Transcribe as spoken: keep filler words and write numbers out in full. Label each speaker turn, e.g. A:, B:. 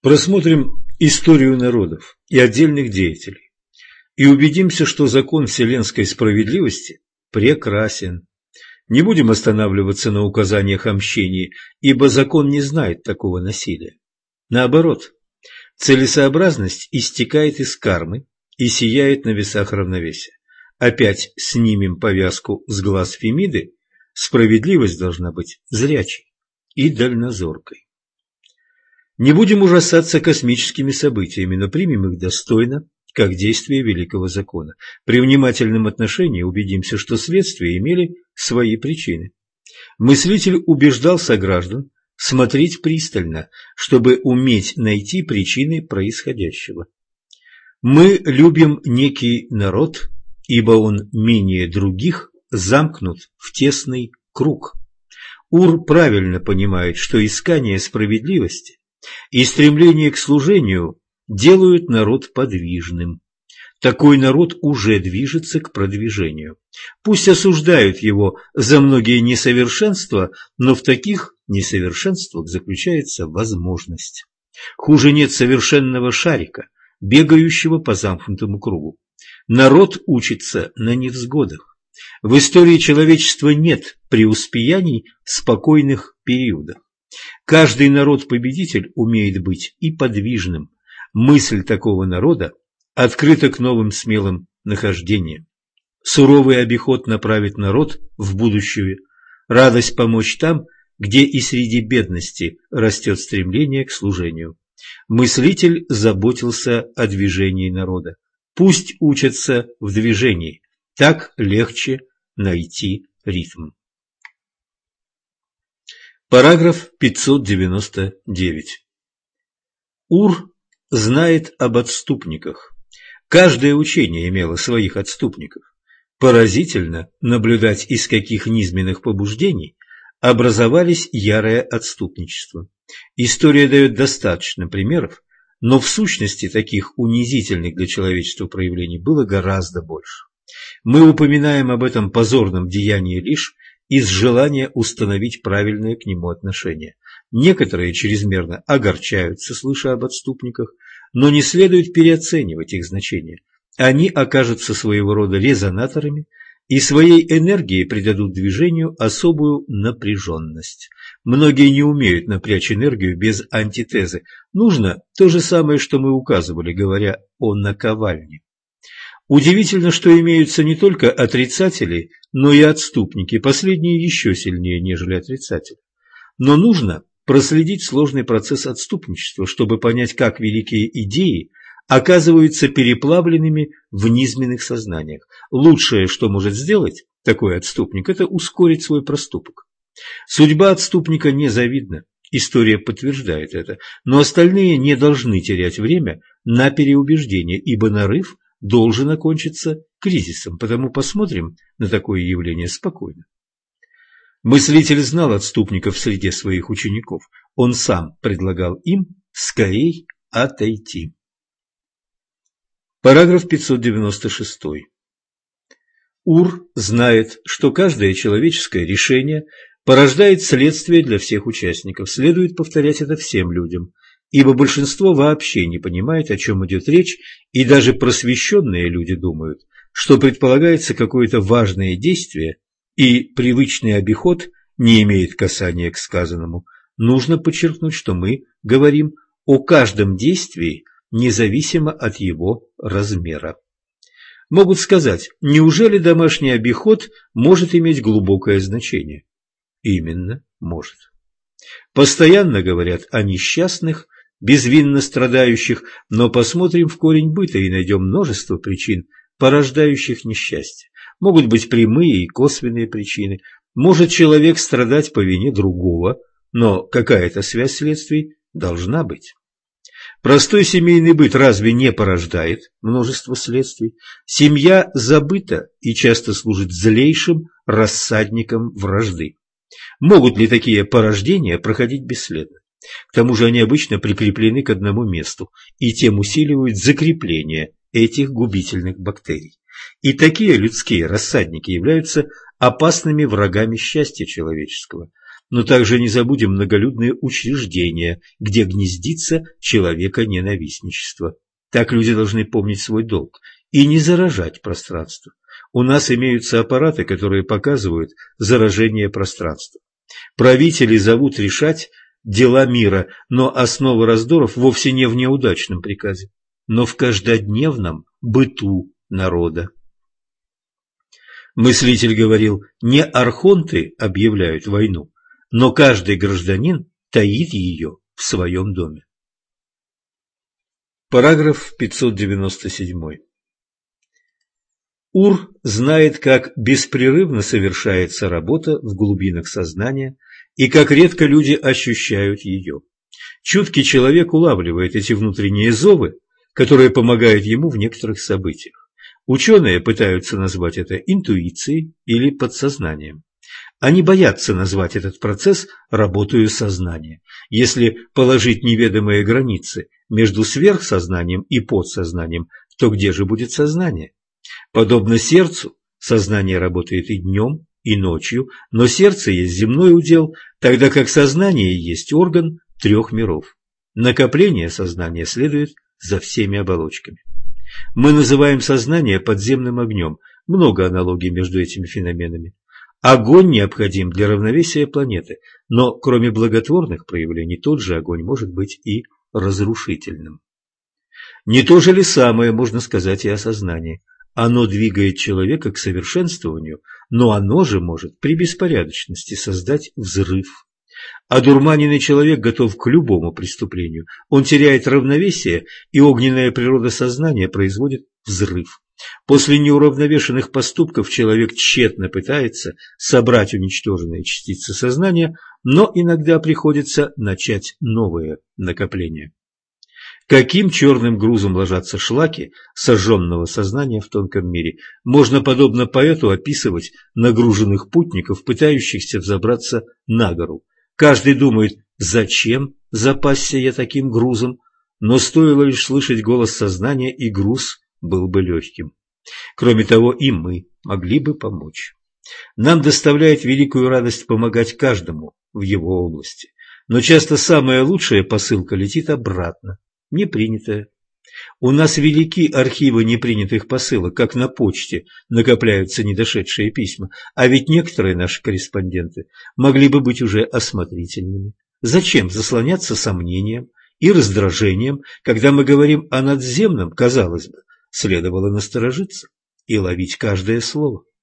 A: Просмотрим историю народов и отдельных деятелей и убедимся, что закон вселенской справедливости прекрасен. Не будем останавливаться на указаниях о мщении, ибо закон не знает такого насилия. Наоборот, целесообразность истекает из кармы и сияет на весах равновесия. Опять снимем повязку с глаз Фемиды, справедливость должна быть зрячей и дальнозоркой. Не будем ужасаться космическими событиями, но примем их достойно, как действие великого закона. При внимательном отношении убедимся, что следствия имели свои причины. Мыслитель убеждал сограждан смотреть пристально, чтобы уметь найти причины происходящего. Мы любим некий народ, ибо он менее других замкнут в тесный круг. Ур правильно понимает, что искание справедливости и стремление к служению делают народ подвижным. Такой народ уже движется к продвижению. Пусть осуждают его за многие несовершенства, но в таких несовершенствах заключается возможность. Хуже нет совершенного шарика, бегающего по замкнутому кругу. Народ учится на невзгодах. В истории человечества нет преуспеяний в спокойных периодах. Каждый народ-победитель умеет быть и подвижным. Мысль такого народа открыта к новым смелым нахождениям. Суровый обиход направит народ в будущее. Радость помочь там, где и среди бедности растет стремление к служению. Мыслитель заботился о движении народа. Пусть учатся в движении, так легче найти ритм. Параграф пятьсот девяносто девять. Ур знает об отступниках. Каждое учение имело своих отступников. Поразительно наблюдать, из каких низменных побуждений образовались ярое отступничество. История дает достаточно примеров, но в сущности таких унизительных для человечества проявлений было гораздо больше. Мы упоминаем об этом позорном деянии лишь из желания установить правильное к нему отношение. Некоторые чрезмерно огорчаются, слыша об отступниках, но не следует переоценивать их значение. Они окажутся своего рода резонаторами и своей энергией придадут движению особую напряженность. Многие не умеют напрячь энергию без антитезы. Нужно то же самое, что мы указывали, говоря о наковальне. Удивительно, что имеются не только отрицатели, но и отступники, последние еще сильнее, нежели отрицатели. Но нужно проследить сложный процесс отступничества, чтобы понять, как великие идеи оказываются переплавленными в низменных сознаниях. Лучшее, что может сделать такой отступник, это ускорить свой проступок. Судьба отступника незавидна, история подтверждает это, но остальные не должны терять время на переубеждение, ибо нарыв должен окончиться кризисом, потому посмотрим на такое явление спокойно. Мыслитель знал отступников среди своих учеников, он сам предлагал им скорей отойти. Параграф пятьсот девяносто шесть. Ур знает, что каждое человеческое решение порождает следствие для всех участников, следует повторять это всем людям, ибо большинство вообще не понимает, о чем идет речь, и даже просвещенные люди думают, что предполагается какое-то важное действие, и привычный обиход не имеет касания к сказанному. Нужно подчеркнуть, что мы говорим о каждом действии, независимо от его размера. Могут сказать, неужели домашний обиход может иметь глубокое значение? Именно может. Постоянно говорят о несчастных, безвинно страдающих, но посмотрим в корень быта и найдем множество причин, порождающих несчастье. Могут быть прямые и косвенные причины. Может человек страдать по вине другого, но какая-то связь следствий должна быть. Простой семейный быт разве не порождает множество следствий? Семья забыта и часто служит злейшим рассадником вражды. Могут ли такие порождения проходить бесследно? К тому же они обычно прикреплены к одному месту, и тем усиливают закрепление этих губительных бактерий. И такие людские рассадники являются опасными врагами счастья человеческого. Но также не забудем многолюдные учреждения, где гнездится человеконенавистничество. Так люди должны помнить свой долг и не заражать пространство. У нас имеются аппараты, которые показывают заражение пространства. Правители зовут решать дела мира, но основа раздоров вовсе не в неудачном приказе, но в каждодневном быту народа. Мыслитель говорил, не архонты объявляют войну, но каждый гражданин таит ее в своем доме. Параграф пятьсот девяносто семь. Ур знает, как беспрерывно совершается работа в глубинах сознания и как редко люди ощущают ее. Чуткий человек улавливает эти внутренние зовы, которые помогают ему в некоторых событиях. Ученые пытаются назвать это интуицией или подсознанием. Они боятся назвать этот процесс работою сознания. Если положить неведомые границы между сверхсознанием и подсознанием, то где же будет сознание? Подобно сердцу, сознание работает и днем, и ночью, но сердце есть земной удел, тогда как сознание есть орган трех миров. Накопление сознания следует за всеми оболочками. Мы называем сознание подземным огнем, много аналогий между этими феноменами. Огонь необходим для равновесия планеты, но кроме благотворных проявлений тот же огонь может быть и разрушительным. Не то же ли самое можно сказать и о сознании? Оно двигает человека к совершенствованию, но оно же может при беспорядочности создать взрыв. Одурманенный человек готов к любому преступлению. Он теряет равновесие, и огненная природа сознания производит взрыв. После неуравновешенных поступков человек тщетно пытается собрать уничтоженные частицы сознания, но иногда приходится начать новые накопления. Каким черным грузом ложатся шлаки сожженного сознания в тонком мире? Можно, подобно поэту, описывать нагруженных путников, пытающихся взобраться на гору. Каждый думает, зачем запасся я таким грузом, но стоило лишь слышать голос сознания, и груз был бы легким. Кроме того, и мы могли бы помочь. Нам доставляет великую радость помогать каждому в его области, но часто самая лучшая посылка летит обратно, непринятая. У нас велики архивы непринятых посылок, как на почте накопляются недошедшие письма, а ведь некоторые наши корреспонденты могли бы быть уже осмотрительными. Зачем заслоняться сомнением и раздражением, когда мы говорим о надземном, казалось бы, следовало насторожиться и ловить каждое слово.